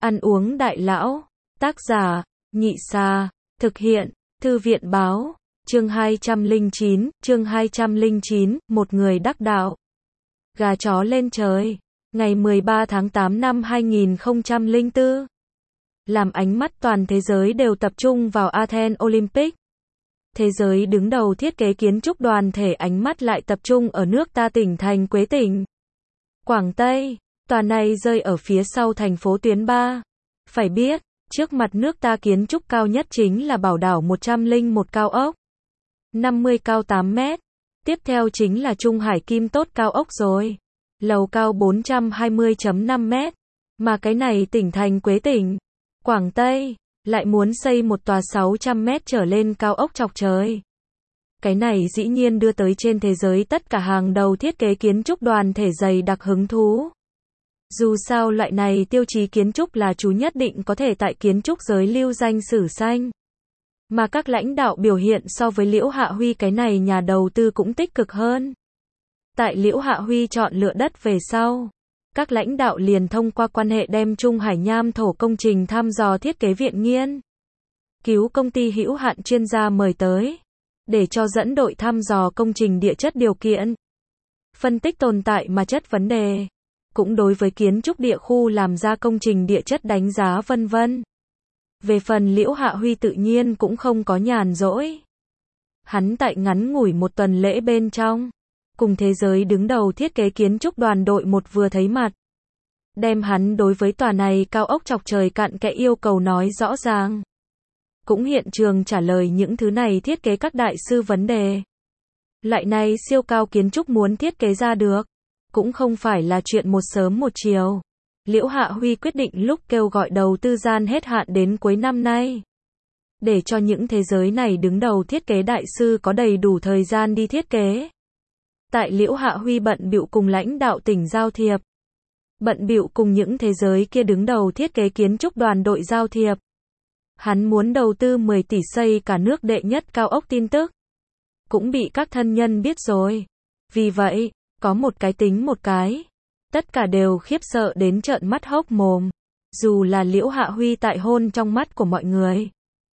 Ăn uống đại lão. Tác giả, Nhị Sa. Thực hiện, Thư viện báo. Chương 209, một người đắc đạo. Gà chó lên trời. Ngày 13 tháng 8 năm 2004. Làm ánh mắt toàn thế giới đều tập trung vào Athens Olympic. Thế giới đứng đầu thiết kế kiến trúc đoàn thể ánh mắt lại tập trung ở nước ta tỉnh thành Quế tỉnh. Quảng Tây, tòa này rơi ở phía sau thành phố tuyến 3. Phải biết, trước mặt nước ta kiến trúc cao nhất chính là Bảo Đảo 101 cao ốc. 50 cao 8 mét. Tiếp theo chính là Trung Hải Kim Tốt cao ốc rồi. Lầu cao 420,5 mét. Mà cái này tỉnh thành Quế tỉnh, Quảng Tây, lại muốn xây một tòa 600 mét trở lên cao ốc chọc trời. Cái này dĩ nhiên đưa tới trên thế giới tất cả hàng đầu thiết kế kiến trúc đoàn thể dày đặc hứng thú. Dù sao loại này tiêu chí kiến trúc là chú nhất định có thể tại kiến trúc giới lưu danh sử xanh. Mà các lãnh đạo biểu hiện so với Liễu Hạ Huy cái này nhà đầu tư cũng tích cực hơn. Tại Liễu Hạ Huy chọn lựa đất về sau, các lãnh đạo liền thông qua quan hệ đem Trung Hải Nham Thổ công trình thăm dò thiết kế viện nghiên cứu công ty hữu hạn chuyên gia mời tới, để cho dẫn đội thăm dò công trình địa chất điều kiện, phân tích tồn tại mà chất vấn đề, cũng đối với kiến trúc địa khu làm ra công trình địa chất đánh giá vân vân. Về phần Liễu Hạ Huy tự nhiên cũng không có nhàn rỗi. Hắn tại ngắn ngủi một tuần lễ bên trong, cùng thế giới đứng đầu thiết kế kiến trúc đoàn đội một vừa thấy mặt. Đem hắn đối với tòa này cao ốc chọc trời cặn kẽ yêu cầu nói rõ ràng. Cũng hiện trường trả lời những thứ này thiết kế các đại sư vấn đề. Loại này siêu cao kiến trúc muốn thiết kế ra được, cũng không phải là chuyện một sớm một chiều. Liễu Hạ Huy quyết định lúc kêu gọi đầu tư gian hết hạn đến cuối năm nay. Để cho những thế giới này đứng đầu thiết kế đại sư có đầy đủ thời gian đi thiết kế. Tại Liễu Hạ Huy bận bịu cùng lãnh đạo tỉnh giao thiệp. Bận bịu cùng những thế giới kia đứng đầu thiết kế kiến trúc đoàn đội giao thiệp. Hắn muốn đầu tư 10 tỷ xây cả nước đệ nhất cao ốc tin tức. Cũng bị các thân nhân biết rồi. Vì vậy, có một cái tính một cái. Tất cả đều khiếp sợ đến trợn mắt hốc mồm. Dù là Liễu Hạ Huy tại hôn trong mắt của mọi người.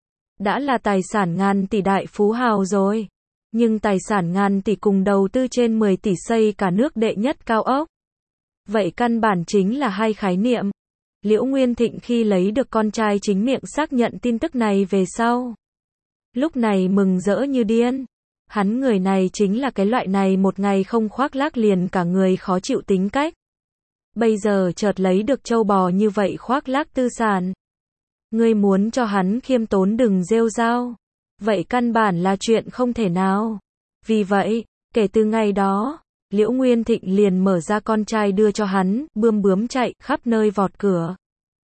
Đã là tài sản ngàn tỷ đại phú hào rồi. Nhưng tài sản ngàn tỷ cùng đầu tư trên 10 tỷ xây cả nước đệ nhất cao ốc. Vậy căn bản chính là hai khái niệm. Liễu Nguyên Thịnh khi lấy được con trai chính miệng xác nhận tin tức này về sau. Lúc này mừng rỡ như điên. Hắn người này chính là cái loại này một ngày không khoác lác liền cả người khó chịu tính cách. Bây giờ chợt lấy được trâu bò như vậy khoác lác tư sản. Ngươi muốn cho hắn khiêm tốn đừng rêu rao. Vậy căn bản là chuyện không thể nào. Vì vậy, kể từ ngày đó, Liễu Nguyên Thịnh liền mở ra con trai đưa cho hắn, bươm bướm chạy khắp nơi vọt cửa.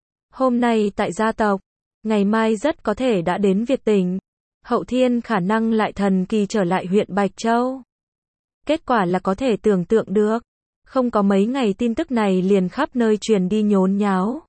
Hôm nay tại gia tộc, ngày mai rất có thể đã đến Việt tỉnh. Hậu thiên khả năng lại thần kỳ trở lại huyện Bạch Châu. Kết quả là có thể tưởng tượng được. Không có mấy ngày tin tức này liền khắp nơi truyền đi nhốn nháo.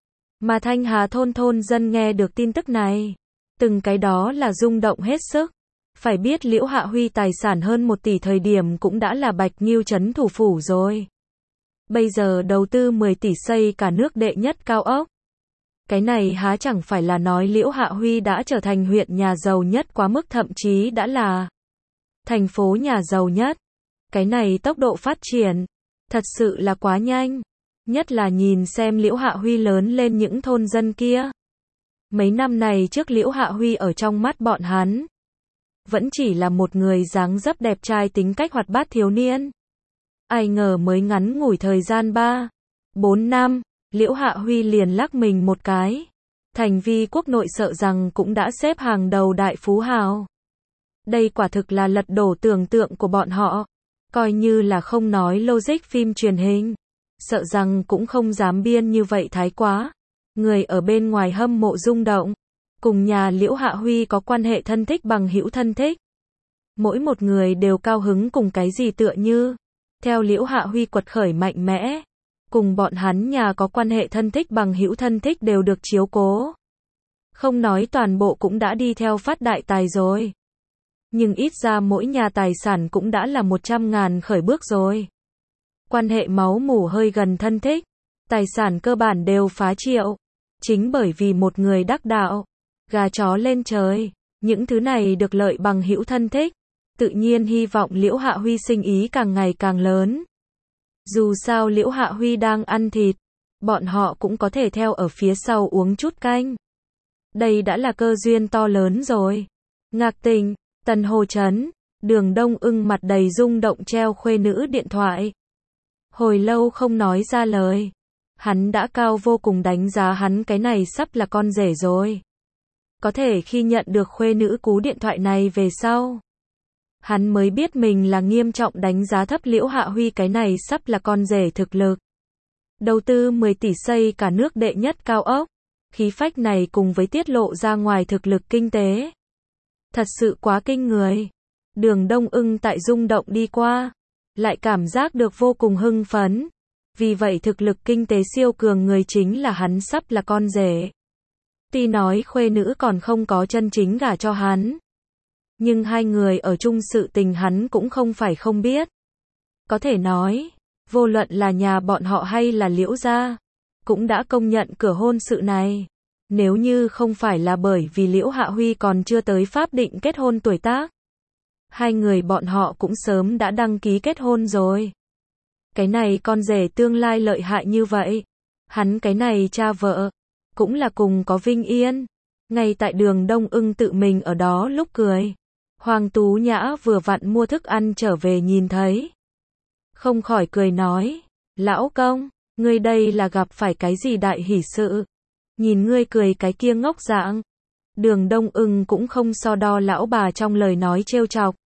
Mà Thanh Hà thôn thôn dân nghe được tin tức này. Từng cái đó là rung động hết sức. Phải biết Liễu Hạ Huy tài sản hơn 1 tỷ thời điểm cũng đã là Bạch Nghiêu trấn thủ phủ rồi. Bây giờ đầu tư 10 tỷ xây cả nước đệ nhất cao ốc. Cái này há chẳng phải là nói Liễu Hạ Huy đã trở thành huyện nhà giàu nhất quá mức thậm chí đã là thành phố nhà giàu nhất. Cái này tốc độ phát triển thật sự là quá nhanh. Nhất là nhìn xem Liễu Hạ Huy lớn lên những thôn dân kia. Mấy năm này trước Liễu Hạ Huy ở trong mắt bọn hắn vẫn chỉ là một người dáng dấp đẹp trai tính cách hoạt bát thiếu niên. Ai ngờ mới ngắn ngủi thời gian 3-4 năm, Liễu Hạ Huy liền lắc mình một cái. Thành vi quốc nội sợ rằng cũng đã xếp hàng đầu đại phú hào. Đây quả thực là lật đổ tưởng tượng của bọn họ. Coi như là không nói logic phim truyền hình. Sợ rằng cũng không dám biên như vậy thái quá. Người ở bên ngoài hâm mộ rung động. Cùng nhà Liễu Hạ Huy có quan hệ thân thích bằng hữu thân thích. Mỗi một người đều cao hứng cùng cái gì tựa như. Theo Liễu Hạ Huy quật khởi mạnh mẽ. Cùng bọn hắn nhà có quan hệ thân thích bằng hữu thân thích đều được chiếu cố. Không nói toàn bộ cũng đã đi theo phát đại tài rồi. Nhưng ít ra mỗi nhà tài sản cũng đã là 100.000 khởi bước rồi. Quan hệ máu mủ hơi gần thân thích. Tài sản cơ bản đều phá triệu. Chính bởi vì một người đắc đạo, gà chó lên trời, những thứ này được lợi bằng hữu thân thích, tự nhiên hy vọng Liễu Hạ Huy sinh ý càng ngày càng lớn. Dù sao Liễu Hạ Huy đang ăn thịt, bọn họ cũng có thể theo ở phía sau uống chút canh. Đây đã là cơ duyên to lớn rồi. Ngạc Tình, Tần Hồ Trấn, Đường Đông Ưng mặt đầy rung động treo khuê nữ điện thoại. Hồi lâu không nói ra lời. Hắn đã cao vô cùng đánh giá hắn cái này sắp là con rể rồi. Có thể khi nhận được khuê nữ cú điện thoại này về sau, hắn mới biết mình là nghiêm trọng đánh giá thấp Liễu Hạ Huy cái này sắp là con rể thực lực. Đầu tư 10 tỷ xây cả nước đệ nhất cao ốc, khí phách này cùng với tiết lộ ra ngoài thực lực kinh tế. Thật sự quá kinh người. Đường Đông Ưng tại rung động đi qua, lại cảm giác được vô cùng hưng phấn. Vì vậy thực lực kinh tế siêu cường người chính là hắn sắp là con rể. Tuy nói khuê nữ còn không có chân chính gả cho hắn, nhưng hai người ở chung sự tình hắn cũng không phải không biết. Có thể nói, vô luận là nhà bọn họ hay là Liễu gia, cũng đã công nhận cửa hôn sự này. Nếu như không phải là bởi vì Liễu Hạ Huy còn chưa tới pháp định kết hôn tuổi tác, hai người bọn họ cũng sớm đã đăng ký kết hôn rồi. Cái này con rể tương lai lợi hại như vậy, hắn cái này cha vợ, cũng là cùng có vinh yên. Ngay tại Đường Đông Ưng tự mình ở đó lúc cười, Hoàng Tú Nhã vừa vặn mua thức ăn trở về nhìn thấy, không khỏi cười nói, lão công, ngươi đây là gặp phải cái gì đại hỷ sự? Nhìn ngươi cười cái kia ngốc dạng. Đường Đông Ưng cũng không so đo lão bà trong lời nói trêu chọc.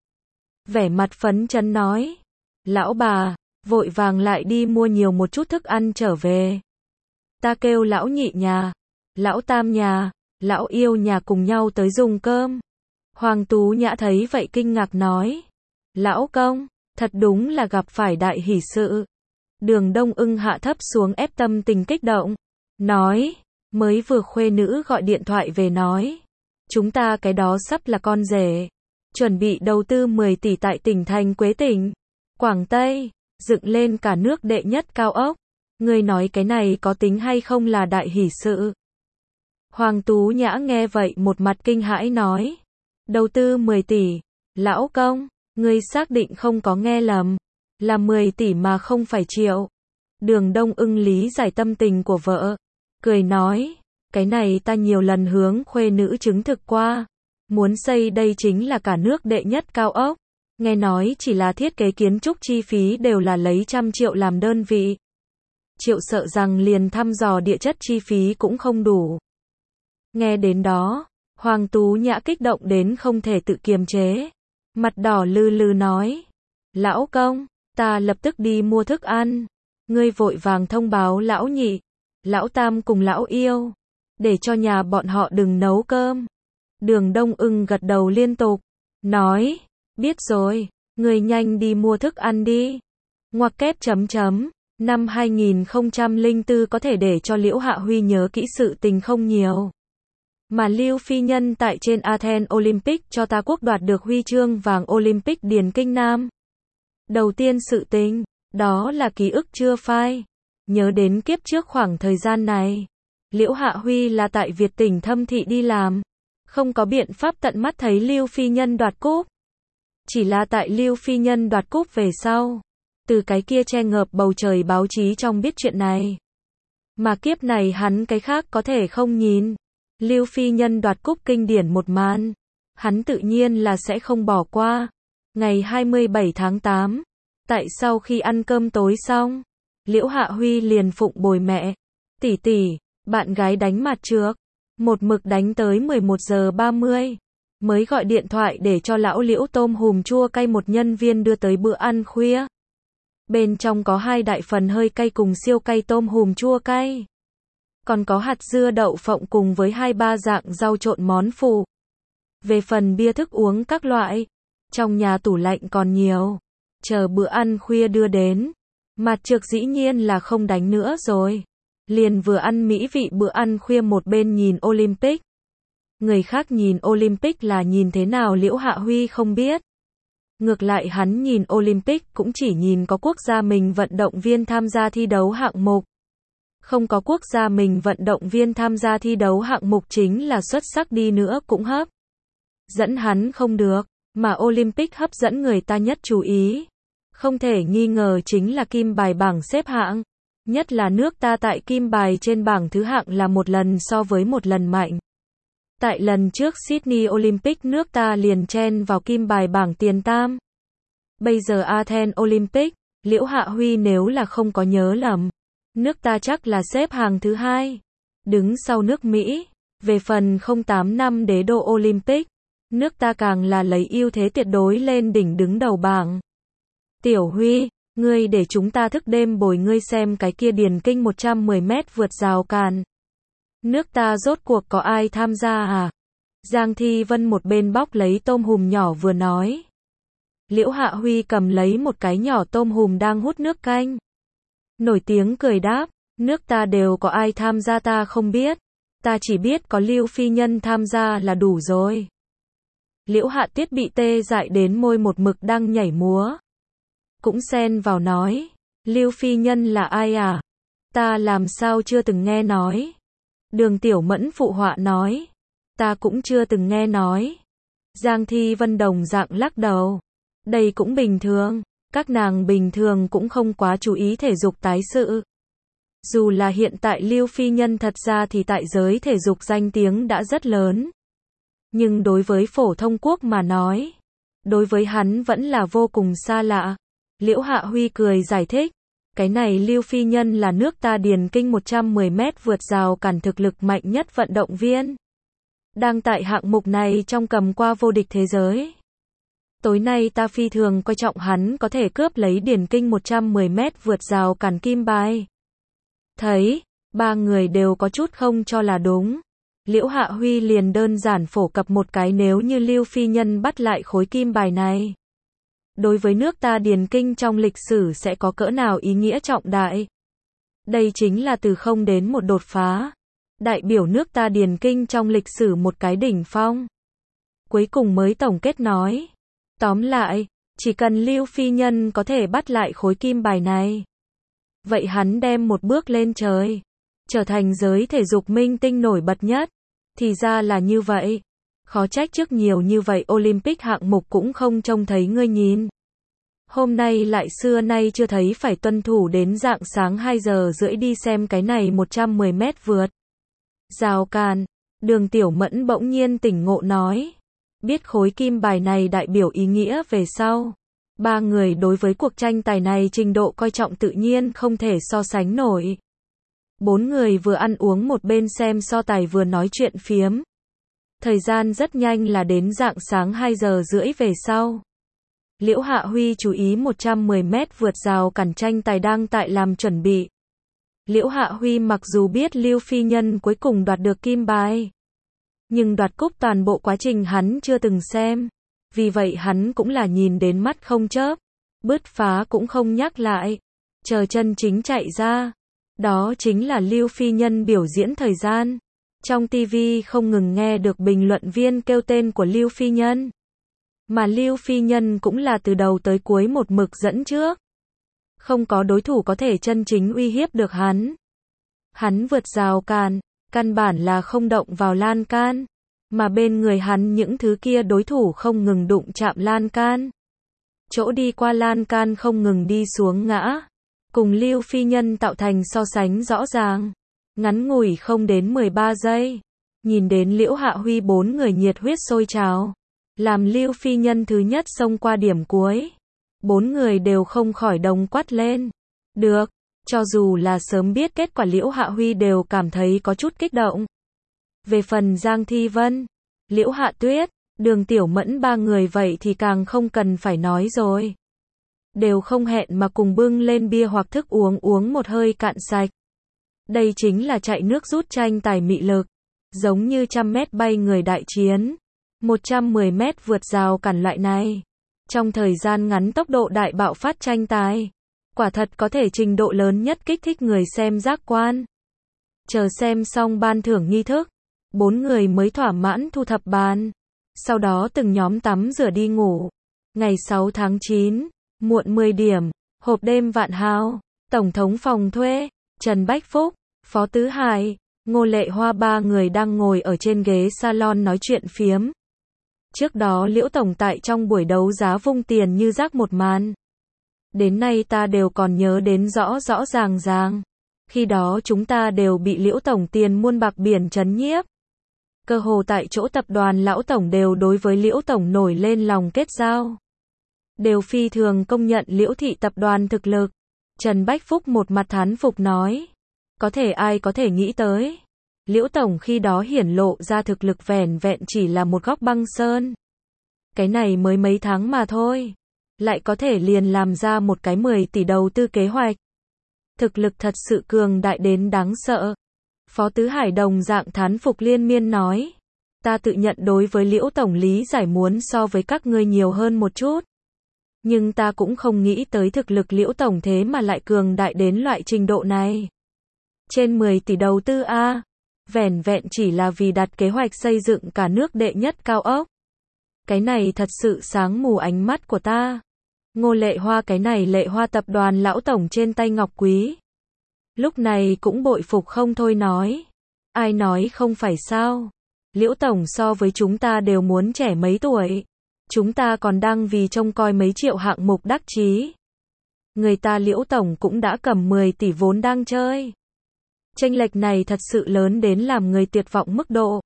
Vẻ mặt phấn chấn nói, lão bà, vội vàng lại đi mua nhiều một chút thức ăn trở về. Ta kêu lão nhị nhà, lão tam nhà, lão yêu nhà cùng nhau tới dùng cơm. Hoàng Tú Nhã thấy vậy kinh ngạc nói, lão công, thật đúng là gặp phải đại hỷ sự. Đường Đông Ưng hạ thấp xuống ép tâm tình kích động, nói, mới vừa khuê nữ gọi điện thoại về nói, chúng ta cái đó sắp là con rể, chuẩn bị đầu tư 10 tỷ tại tỉnh thành Quế tỉnh, Quảng Tây, dựng lên cả nước đệ nhất cao ốc. Ngươi nói cái này có tính hay không là đại hỷ sự? Hoàng Tú Nhã nghe vậy một mặt kinh hãi nói, đầu tư 10 tỷ, lão công, ngươi xác định không có nghe lầm, là 10 tỷ mà không phải triệu. Đường Đông Ưng lý giải tâm tình của vợ, cười nói, cái này ta nhiều lần hướng khuê nữ chứng thực qua, muốn xây đây chính là cả nước đệ nhất cao ốc, nghe nói chỉ là thiết kế kiến trúc chi phí đều là lấy 100 triệu làm đơn vị. Triệu sợ rằng liền thăm dò địa chất chi phí cũng không đủ. Nghe đến đó, Hoàng Tú Nhã kích động đến không thể tự kiềm chế, mặt đỏ lư lư nói, lão công, ta lập tức đi mua thức ăn, ngươi vội vàng thông báo lão nhị, lão tam cùng lão yêu, để cho nhà bọn họ đừng nấu cơm. Đường Đông Ưng gật đầu liên tục, nói, biết rồi, ngươi nhanh đi mua thức ăn đi. Ngoặc kép chấm chấm, năm 2004 có thể để cho Liễu Hạ Huy nhớ kỹ sự tình không nhiều. Mà Lưu Phi Nhân tại trên Athens Olympic cho ta quốc đoạt được huy chương vàng Olympic điền kinh nam. Đầu tiên sự tình, đó là ký ức chưa phai. Nhớ đến kiếp trước khoảng thời gian này, Liễu Hạ Huy là tại Việt tỉnh Thâm Thị đi làm, không có biện pháp tận mắt thấy Lưu Phi Nhân đoạt cúp. Chỉ là tại Lưu Phi Nhân đoạt cúp về sau, từ cái kia che ngợp bầu trời báo chí trong biết chuyện này. Mà kiếp này hắn cái khác có thể không nhìn. Lưu Phi Nhân đoạt cúp kinh điển một màn, hắn tự nhiên là sẽ không bỏ qua. Ngày 27 tháng 8, tại sau khi ăn cơm tối xong, Liễu Hạ Huy liền phụng bồi mẹ, tỷ tỷ, bạn gái đánh mặt trược, một mực đánh tới 11 giờ 30, mới gọi điện thoại để cho lão Liễu tôm hùm chua cay một nhân viên đưa tới bữa ăn khuya. Bên trong có 2 đại phần hơi cay cùng siêu cay tôm hùm chua cay. Còn có hạt dưa đậu phộng cùng với 2-3 dạng rau trộn món phụ. Về phần bia thức uống các loại, trong nhà tủ lạnh còn nhiều. Chờ bữa ăn khuya đưa đến, mặt trược dĩ nhiên là không đánh nữa rồi. Liền vừa ăn mỹ vị bữa ăn khuya một bên nhìn Olympic. Người khác nhìn Olympic là nhìn thế nào Liễu Hạ Huy không biết. Ngược lại hắn nhìn Olympic cũng chỉ nhìn có quốc gia mình vận động viên tham gia thi đấu hạng mục. Không có quốc gia mình vận động viên tham gia thi đấu hạng mục chính là xuất sắc đi nữa cũng hấp dẫn hắn không được, mà Olympic hấp dẫn người ta nhất chú ý. Không thể nghi ngờ chính là kim bài bảng xếp hạng. Nhất là nước ta tại kim bài trên bảng thứ hạng là một lần so với một lần mạnh. Tại lần trước Sydney Olympic nước ta liền chen vào kim bài bảng tiền tam. Bây giờ Athens Olympic, Liễu Hạ Huy nếu là không có nhớ lầm, nước ta chắc là xếp hàng thứ 2, đứng sau nước Mỹ. Về phần 08 năm đế đô Olympic, nước ta càng là lấy ưu thế tuyệt đối lên đỉnh đứng đầu bảng. Tiểu Huy, ngươi để chúng ta thức đêm bồi ngươi xem cái kia điền kinh 110 mét vượt rào cản. Nước ta rốt cuộc có ai tham gia à? Giang Thi Vân một bên bóc lấy tôm hùm nhỏ vừa nói. Liễu Hạ Huy cầm lấy một cái nhỏ tôm hùm đang hút nước canh. Nổi tiếng cười đáp, nước ta đều có ai tham gia ta không biết. Ta chỉ biết có Lưu Phi Nhân tham gia là đủ rồi. Liễu Hạ Tiết bị tê dại đến môi một mực đang nhảy múa. Cũng xen vào nói, Lưu Phi Nhân là ai à? Ta làm sao chưa từng nghe nói. Đường Tiểu Mẫn phụ họa nói, ta cũng chưa từng nghe nói. Giang Thi Vân đồng dạng lắc đầu. Đây cũng bình thường, các nàng bình thường cũng không quá chú ý thể dục tái sự. Dù là hiện tại Lưu Phi Nhân thật ra thì tại giới thể dục danh tiếng đã rất lớn. Nhưng đối với phổ thông quốc mà nói, đối với hắn vẫn là vô cùng xa lạ. Liễu Hạ Huy cười giải thích, cái này Lưu Phi Nhân là nước ta điền kinh 110 mét vượt rào cản thực lực mạnh nhất vận động viên. Đang tại hạng mục này trong cầm qua vô địch thế giới. Tối nay ta phi thường coi trọng hắn có thể cướp lấy điền kinh 110 mét vượt rào cản kim bài. Thấy, ba người đều có chút không cho là đúng. Liễu Hạ Huy liền đơn giản phổ cập một cái nếu như Lưu Phi Nhân bắt lại khối kim bài này. Đối với nước ta điền kinh trong lịch sử sẽ có cỡ nào ý nghĩa trọng đại. Đây chính là từ không đến một đột phá. Đại biểu nước ta điền kinh trong lịch sử một cái đỉnh phong. Cuối cùng mới tổng kết nói. Tóm lại, chỉ cần Lưu Phi Nhân có thể bắt lại khối kim bài này. Vậy hắn đem một bước lên trời. Trở thành giới thể dục minh tinh nổi bật nhất. Thì ra là như vậy. Khó trách trước nhiều như vậy Olympic hạng mục cũng không trông thấy ngươi nhìn. Hôm nay lại xưa nay chưa thấy phải tuân thủ đến rạng sáng 2 giờ rưỡi đi xem cái này 110 mét vượt rào cản. Đường Tiểu Mẫn bỗng nhiên tỉnh ngộ nói. Biết khối kim bài này đại biểu ý nghĩa về sau. Ba người đối với cuộc tranh tài này trình độ coi trọng tự nhiên không thể so sánh nổi. Bốn người vừa ăn uống một bên xem so tài vừa nói chuyện phiếm. Thời gian rất nhanh là đến rạng sáng 2 giờ rưỡi về sau. Liễu Hạ Huy chú ý 110 mét vượt rào cản tranh tài đang tại làm chuẩn bị. Liễu Hạ Huy mặc dù biết Lưu Phi Nhân cuối cùng đoạt được kim bài, nhưng đoạt cúp toàn bộ quá trình hắn chưa từng xem. Vì vậy hắn cũng là nhìn đến mắt không chớp. Bứt phá cũng không nhắc lại. Chờ chân chính chạy ra. Đó chính là Lưu Phi Nhân biểu diễn thời gian. Trong TV không ngừng nghe được bình luận viên kêu tên của Lưu Phi Nhân. Mà Lưu Phi Nhân cũng là từ đầu tới cuối một mực dẫn trước. Không có đối thủ có thể chân chính uy hiếp được hắn. Hắn vượt rào cản, căn bản là không động vào lan can. Mà bên người hắn những thứ kia đối thủ không ngừng đụng chạm lan can. Chỗ đi qua lan can không ngừng đi xuống ngã. Cùng Lưu Phi Nhân tạo thành so sánh rõ ràng. Ngắn ngủi không đến 13 giây. Nhìn đến Liễu Hạ Huy bốn người nhiệt huyết sôi trào. Làm Lưu Phi Nhân thứ nhất xông qua điểm cuối. Bốn người đều không khỏi đồng quát lên. Được, cho dù là sớm biết kết quả Liễu Hạ Huy đều cảm thấy có chút kích động. Về phần Giang Thi Vân, Liễu Hạ Tuyết, Đường Tiểu Mẫn ba người vậy thì càng không cần phải nói rồi. Đều không hẹn mà cùng bưng lên bia hoặc thức uống một hơi cạn sạch. Đây chính là chạy nước rút tranh tài mị lực. Giống như 100 mét bay người đại chiến. 110 mét vượt rào cản loại này. Trong thời gian ngắn tốc độ đại bạo phát tranh tài. Quả thật có thể trình độ lớn nhất kích thích người xem giác quan. Chờ xem xong ban thưởng nghi thức. Bốn người mới thỏa mãn thu thập bàn. Sau đó từng nhóm tắm rửa đi ngủ. Ngày 6 tháng 9, muộn 10 điểm, hộp đêm Vạn Hào, Tổng thống phòng thuê, Trần Bách Phúc, Phó Tứ Hải, Ngô Lệ Hoa ba người đang ngồi ở trên ghế salon nói chuyện phiếm. Trước đó Liễu Tổng tại trong buổi đấu giá vung tiền như rác một màn. Đến nay ta đều còn nhớ đến rõ rõ ràng ràng. Khi đó chúng ta đều bị Liễu Tổng tiền muôn bạc biển trấn nhiếp. Cơ hồ tại chỗ tập đoàn Lão Tổng đều đối với Liễu Tổng nổi lên lòng kết giao. Đều phi thường công nhận Liễu thị tập đoàn thực lực. Trần Bách Phúc một mặt thán phục nói. Ai có thể nghĩ tới. Liễu Tổng khi đó hiển lộ ra thực lực vẻn vẹn chỉ là một góc băng sơn. Cái này mới mấy tháng mà thôi. Lại có thể liền làm ra một cái 10 tỷ đầu tư kế hoạch. Thực lực thật sự cường đại đến đáng sợ. Phó Tứ Hải đồng dạng thán phục liên miên nói. Ta tự nhận đối với Liễu Tổng lý giải muốn so với các ngươi nhiều hơn một chút. Nhưng ta cũng không nghĩ tới thực lực Liễu Tổng thế mà lại cường đại đến loại trình độ này. Trên 10 tỷ đầu tư a, vẻn vẹn chỉ là vì đặt kế hoạch xây dựng cả nước đệ nhất cao ốc. Cái này thật sự sáng mù ánh mắt của ta. Ngô Lệ Hoa cái này Lệ Hoa tập đoàn Lão Tổng trên tay ngọc quý. Lúc này cũng bội phục không thôi nói. Ai nói không phải sao. Liễu Tổng so với chúng ta đều muốn trẻ mấy tuổi. Chúng ta còn đang vì trông coi mấy triệu hạng mục đắc chí. Người ta Liễu Tổng cũng đã cầm 10 tỷ vốn đang chơi. Chênh lệch này thật sự lớn đến làm người tuyệt vọng mức độ.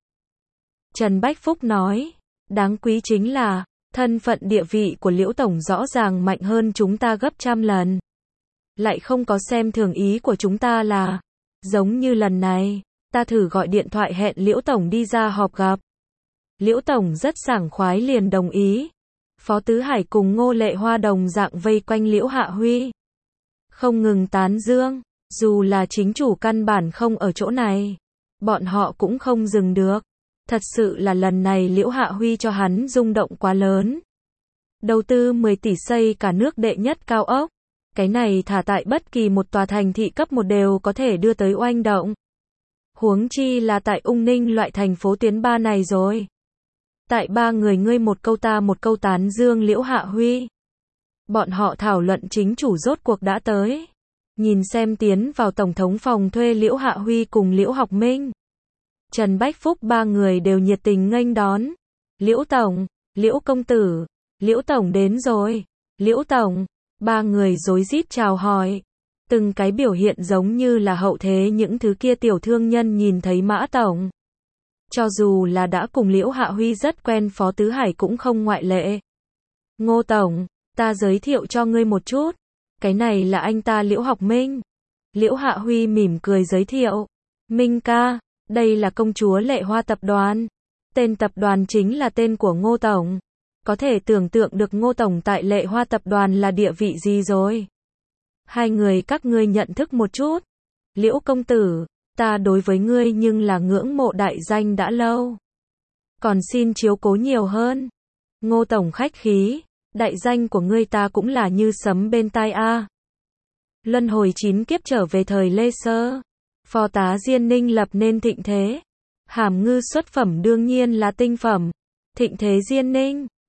Trần Bách Phúc nói. Đáng quý chính là, thân phận địa vị của Liễu Tổng rõ ràng mạnh hơn chúng ta gấp trăm lần. Lại không có xem thường ý của chúng ta là, giống như lần này, ta thử gọi điện thoại hẹn Liễu Tổng đi ra họp gặp. Liễu Tổng rất sảng khoái liền đồng ý. Phó Tứ Hải cùng Ngô Lệ Hoa đồng dạng vây quanh Liễu Hạ Huy. Không ngừng tán dương, dù là chính chủ căn bản không ở chỗ này. Bọn họ cũng không dừng được. Thật sự là lần này Liễu Hạ Huy cho hắn rung động quá lớn. Đầu tư 10 tỷ xây cả nước đệ nhất cao ốc. Cái này thả tại bất kỳ một tòa thành thị cấp 1 đều có thể đưa tới oanh động. Huống chi là tại Ung Ninh loại thành phố tuyến 3 này rồi. Tại ba người ngươi một câu ta một câu tán dương Liễu Hạ Huy. Bọn họ thảo luận chính chủ rốt cuộc đã tới. Nhìn xem tiến vào tổng thống phòng thuê Liễu Hạ Huy cùng Liễu Học Minh. Trần Bách Phúc ba người đều nhiệt tình nghênh đón. Liễu Tổng, Liễu Công Tử, Liễu Tổng đến rồi. Liễu Tổng, ba người rối rít chào hỏi. Từng cái biểu hiện giống như là hậu thế những thứ kia tiểu thương nhân nhìn thấy Mã Tổng. Cho dù là đã cùng Liễu Hạ Huy rất quen Phó Tứ Hải cũng không ngoại lệ. Ngô Tổng, ta giới thiệu cho ngươi một chút. Cái này là anh ta Liễu Học Minh. Liễu Hạ Huy mỉm cười giới thiệu. Minh ca, đây là công chúa Lệ Hoa tập đoàn. Tên tập đoàn chính là tên của Ngô Tổng. Có thể tưởng tượng được Ngô Tổng tại Lệ Hoa tập đoàn là địa vị gì rồi. Hai người các ngươi nhận thức một chút. Liễu Công Tử, ta đối với ngươi nhưng là ngưỡng mộ đại danh đã lâu. Còn xin chiếu cố nhiều hơn. Ngô Tổng khách khí, đại danh của ngươi ta cũng là như sấm bên tai a. Luân hồi 9 kiếp trở về thời Lê Sơ. Phó tá Diên Ninh lập nên thịnh thế. Hàm ngư xuất phẩm đương nhiên là tinh phẩm. Thịnh thế Diên Ninh.